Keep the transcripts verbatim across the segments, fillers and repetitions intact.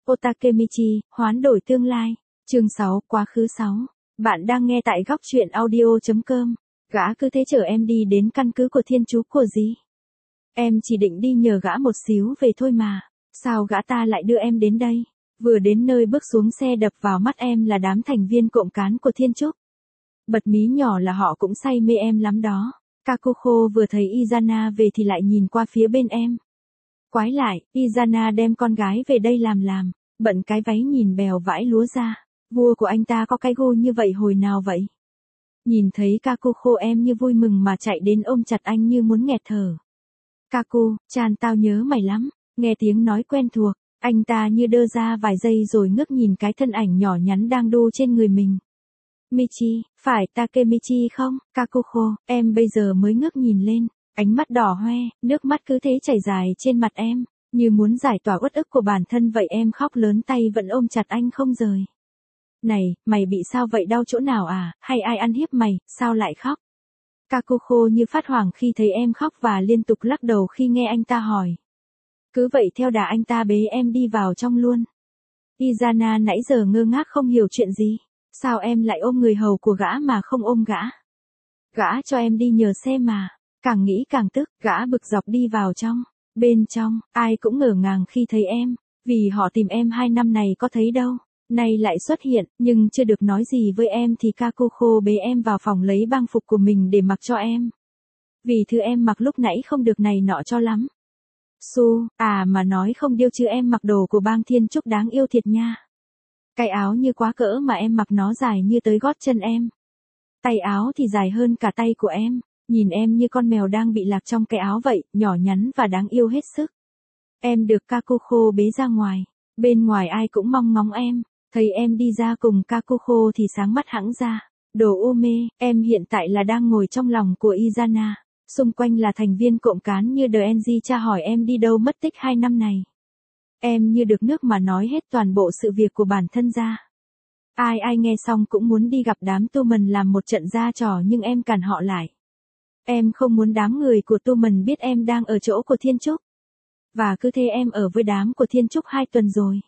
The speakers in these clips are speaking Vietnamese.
Otakemichi, hoán đổi tương lai. Chương sáu, quá khứ sáu. Bạn đang nghe tại góc truyện audio chấm com. Gã cứ thế chở em đi đến căn cứ của thiên chú của gì? Em chỉ định đi nhờ gã một xíu về thôi mà. Sao gã ta lại đưa em đến đây? Vừa đến nơi bước xuống xe đập vào mắt em là đám thành viên cộng cán của thiên trúc. Bật mí nhỏ là họ cũng say mê em lắm đó. Kakuko vừa thấy Izana về thì lại nhìn qua phía bên em. Quái lại, Izana đem con gái về đây làm làm, bận cái váy nhìn bèo vãi lúa ra. Vua của anh ta có cái gu như vậy hồi nào vậy? Nhìn thấy Kakuko em như vui mừng mà chạy đến ôm chặt anh như muốn nghẹt thở. Kaku, chan tao nhớ mày lắm, nghe tiếng nói quen thuộc, anh ta như đơ ra vài giây rồi ngước nhìn cái thân ảnh nhỏ nhắn đang đu trên người mình. Michi, phải Takemichi không? Kakuko, em bây giờ mới ngước nhìn lên, ánh mắt đỏ hoe, nước mắt cứ thế chảy dài trên mặt em, như muốn giải tỏa uất ức của bản thân vậy em khóc lớn tay vẫn ôm chặt anh không rời. Này, mày bị sao vậy, đau chỗ nào à, hay ai ăn hiếp mày, sao lại khóc? Kakuko như phát hoảng khi thấy em khóc và liên tục lắc đầu khi nghe anh ta hỏi. Cứ vậy theo đà anh ta bế em đi vào trong luôn. Izana nãy giờ ngơ ngác không hiểu chuyện gì. Sao em lại ôm người hầu của gã mà không ôm gã? Gã cho em đi nhờ xe mà. Càng nghĩ càng tức, gã bực dọc đi vào trong. Bên trong, ai cũng ngỡ ngàng khi thấy em, vì họ tìm em hai năm này có thấy đâu. Nay lại xuất hiện, nhưng chưa được nói gì với em thì Kakuko bế em vào phòng lấy bang phục của mình để mặc cho em. Vì thứ em mặc lúc nãy không được này nọ cho lắm. Su, à mà nói không điêu chứ em mặc đồ của bang thiên trúc đáng yêu thiệt nha. Cái áo như quá cỡ mà em mặc nó dài như tới gót chân em. Tay áo thì dài hơn cả tay của em, nhìn em như con mèo đang bị lạc trong cái áo vậy, nhỏ nhắn và đáng yêu hết sức. Em được Kakuko bế ra ngoài, bên ngoài ai cũng mong ngóng em, thấy em đi ra cùng Kakuko thì sáng mắt hẵng ra. Đồ ô mê, em hiện tại là đang ngồi trong lòng của Izana, xung quanh là thành viên cộng cán như Denji tra hỏi em đi đâu mất tích hai năm này. Em như được nước mà nói hết toàn bộ sự việc của bản thân ra. Ai ai nghe xong cũng muốn đi gặp đám Tumen làm một trận ra trò nhưng em cản họ lại. Em không muốn đám người của Tumen biết em đang ở chỗ của Thiên Trúc. Và cứ thế em ở với đám của Thiên Trúc hai tuần rồi.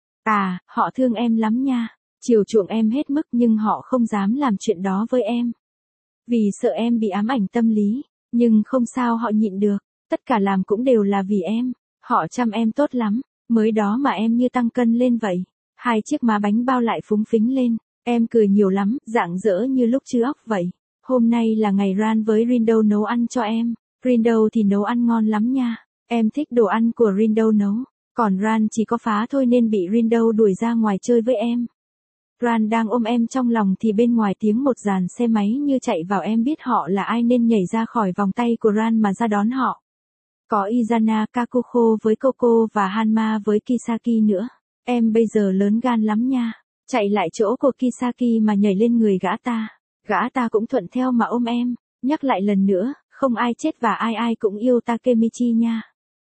À, họ thương em lắm nha, chiều chuộng em hết mức nhưng họ không dám làm chuyện đó với em. Vì sợ em bị ám ảnh tâm lý, nhưng không sao họ nhịn được, tất cả làm cũng đều là vì em, họ chăm em tốt lắm. Mới đó mà em như tăng cân lên vậy. Hai chiếc má bánh bao lại phúng phính lên. Em cười nhiều lắm, rạng rỡ như lúc chưa óc vậy. Hôm nay là ngày Ran với Rindo nấu ăn cho em. Rindo thì nấu ăn ngon lắm nha. Em thích đồ ăn của Rindo nấu. Còn Ran chỉ có phá thôi nên bị Rindo đuổi ra ngoài chơi với em. Ran đang ôm em trong lòng thì bên ngoài tiếng một dàn xe máy như chạy vào, em biết họ là ai nên nhảy ra khỏi vòng tay của Ran mà ra đón họ. Có Izana, Kakuko với Coco và Hanma với Kisaki nữa. Em bây giờ lớn gan lắm nha. Chạy lại chỗ của Kisaki mà nhảy lên người gã ta. Gã ta cũng thuận theo mà ôm em. Nhắc lại lần nữa, không ai chết và ai ai cũng yêu Takemichi nha.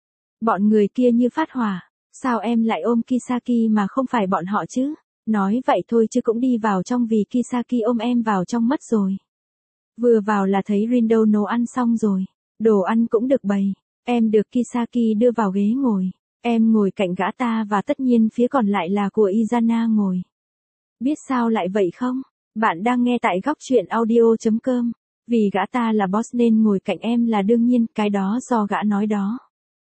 Bọn người kia như phát hỏa. Sao em lại ôm Kisaki mà không phải bọn họ chứ? Nói vậy thôi chứ cũng đi vào trong vì Kisaki ôm em vào trong mất rồi. Vừa vào là thấy Rindo nấu ăn xong rồi. Đồ ăn cũng được bày. Em được Kisaki đưa vào ghế ngồi. Em ngồi cạnh gã ta và tất nhiên phía còn lại là của Izana ngồi. Biết sao lại vậy không? Bạn đang nghe tại góc truyện audio chấm com. Vì gã ta là boss nên ngồi cạnh em là đương nhiên, cái đó do gã nói đó.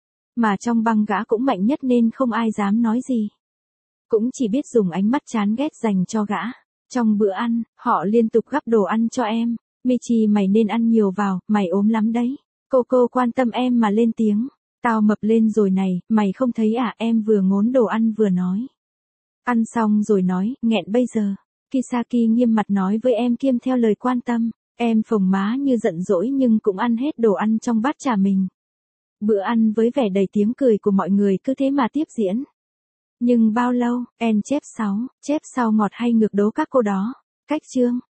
Mà trong băng gã cũng mạnh nhất nên không ai dám nói gì. Cũng chỉ biết dùng ánh mắt chán ghét dành cho gã. Trong bữa ăn, họ liên tục gắp đồ ăn cho em. Michi, mày nên ăn nhiều vào, mày ốm lắm đấy. Coco quan tâm em mà lên tiếng. Tao mập lên rồi này, mày không thấy à? Em vừa ngốn đồ ăn vừa nói. Ăn xong rồi nói, nghẹn bây giờ. Kisaki nghiêm mặt nói với em kiêm theo lời quan tâm. Em phồng má như giận dỗi nhưng cũng ăn hết đồ ăn trong bát trà mình. Bữa ăn với vẻ đầy tiếng cười của mọi người cứ thế mà tiếp diễn. Nhưng bao lâu, en chép sáu, chép sau ngọt hay ngược đố các cô đó. Cách chương.